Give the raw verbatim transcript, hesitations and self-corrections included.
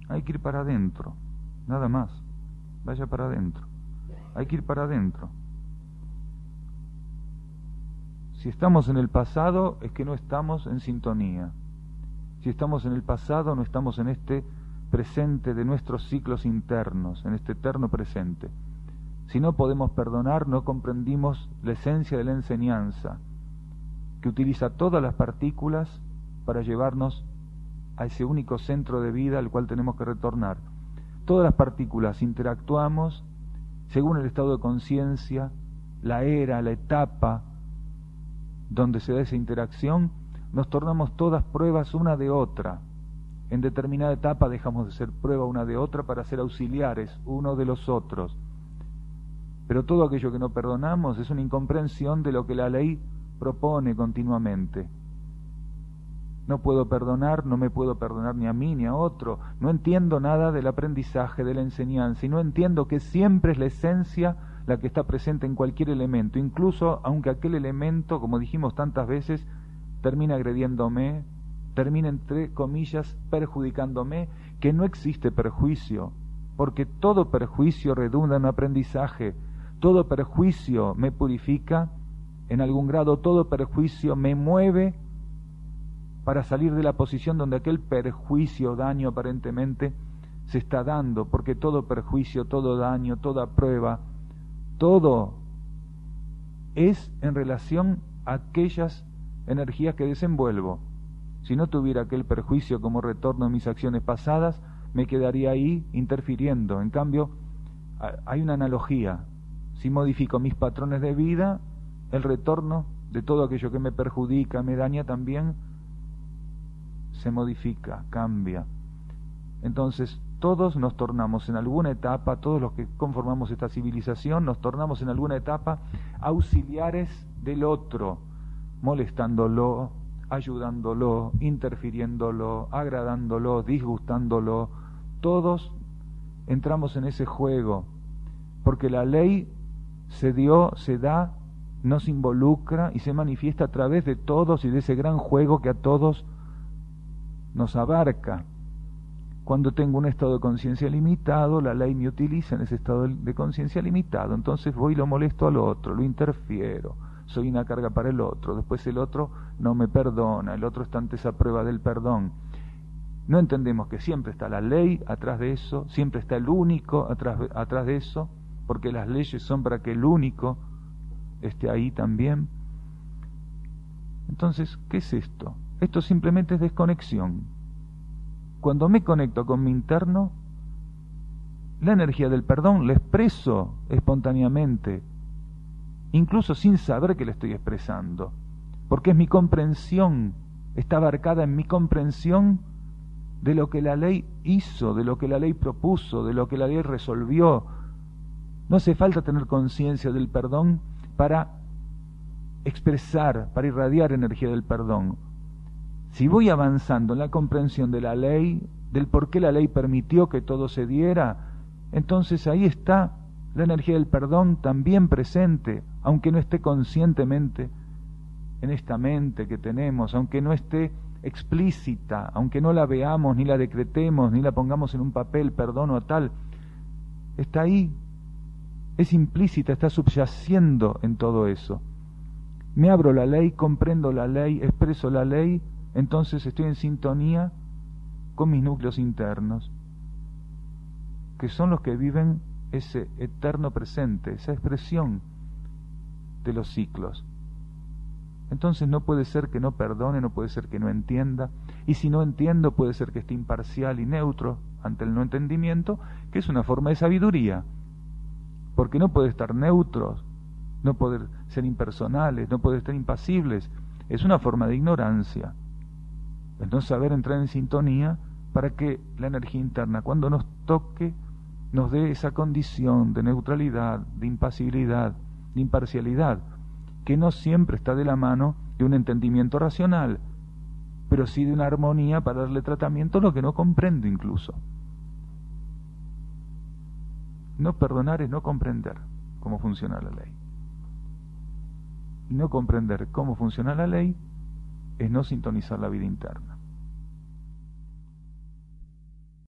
Hay que ir para adentro, nada más. Vaya para adentro. Hay que ir para adentro. Si estamos en el pasado, es que no estamos en sintonía. Si estamos en el pasado, no estamos en este presente de nuestros ciclos internos, en este eterno presente. Si no podemos perdonar, no comprendimos la esencia de la enseñanza, que utiliza todas las partículas para llevarnos a ese único centro de vida al cual tenemos que retornar. Todas las partículas interactuamos según el estado de conciencia, la era, la etapa donde se da esa interacción, nos tornamos todas pruebas una de otra. En determinada etapa dejamos de ser prueba una de otra para ser auxiliares uno de los otros. Pero todo aquello que no perdonamos es una incomprensión de lo que la ley propone continuamente. No puedo perdonar, no me puedo perdonar ni a mí ni a otro. No entiendo nada del aprendizaje, de la enseñanza, y no entiendo que siempre es la esencia la que está presente en cualquier elemento, incluso aunque aquel elemento, como dijimos tantas veces, termina agrediéndome, termina entre comillas perjudicándome, que no existe perjuicio, porque todo perjuicio redunda en aprendizaje, todo perjuicio me purifica en algún grado, todo perjuicio me mueve para salir de la posición donde aquel perjuicio, daño aparentemente se está dando, porque todo perjuicio, todo daño, toda prueba, todo es en relación a aquellas energías que desenvuelvo. Si no tuviera aquel perjuicio como retorno a mis acciones pasadas, me quedaría ahí interfiriendo. En cambio, hay una analogía. Si modifico mis patrones de vida, el retorno de todo aquello que me perjudica, me daña también, se modifica, cambia. Entonces, todos nos tornamos en alguna etapa, todos los que conformamos esta civilización, nos tornamos en alguna etapa auxiliares del otro, molestándolo, ayudándolo, interfiriéndolo, agradándolo, disgustándolo. Todos entramos en ese juego, porque la ley se dio, se da, nos involucra y se manifiesta a través de todos y de ese gran juego que a todos nos abarca. Cuando tengo un estado de conciencia limitado, la ley me utiliza en ese estado de conciencia limitado, entonces voy y lo molesto al otro, lo interfiero, soy una carga para el otro, después el otro no me perdona, el otro está ante esa prueba del perdón. No entendemos que siempre está la ley atrás de eso, siempre está el único atrás, atrás de eso, porque las leyes son para que el único esté ahí también. Entonces, ¿qué es esto? Esto simplemente es desconexión. Cuando me conecto con mi interno, la energía del perdón la expreso espontáneamente, incluso sin saber que la estoy expresando, porque es mi comprensión, está abarcada en mi comprensión de lo que la ley hizo, de lo que la ley propuso, de lo que la ley resolvió. No hace falta tener conciencia del perdón para expresar, para irradiar energía del perdón. Si voy avanzando en la comprensión de la ley, del por qué la ley permitió que todo se diera, entonces ahí está la energía del perdón también presente, aunque no esté conscientemente en esta mente que tenemos, aunque no esté explícita, aunque no la veamos, ni la decretemos, ni la pongamos en un papel, perdono a tal, está ahí, es implícita, está subyaciendo en todo eso. Me abro la ley, comprendo la ley, expreso la ley, entonces estoy en sintonía con mis núcleos internos, que son los que viven ese eterno presente, esa expresión de los ciclos. Entonces no puede ser que no perdone, no puede ser que no entienda, y si no entiendo puede ser que esté imparcial y neutro ante el no entendimiento, que es una forma de sabiduría, porque no puede estar neutros, no poder ser impersonales, no poder estar impasibles, es una forma de ignorancia. Entonces saber entrar en sintonía para que la energía interna cuando nos toque nos dé esa condición de neutralidad, de impasibilidad, de imparcialidad, que no siempre está de la mano de un entendimiento racional, pero sí de una armonía para darle tratamiento a lo que no comprendo incluso. No perdonar es no comprender cómo funciona la ley. Y no comprender cómo funciona la ley es no sintonizar la vida interna.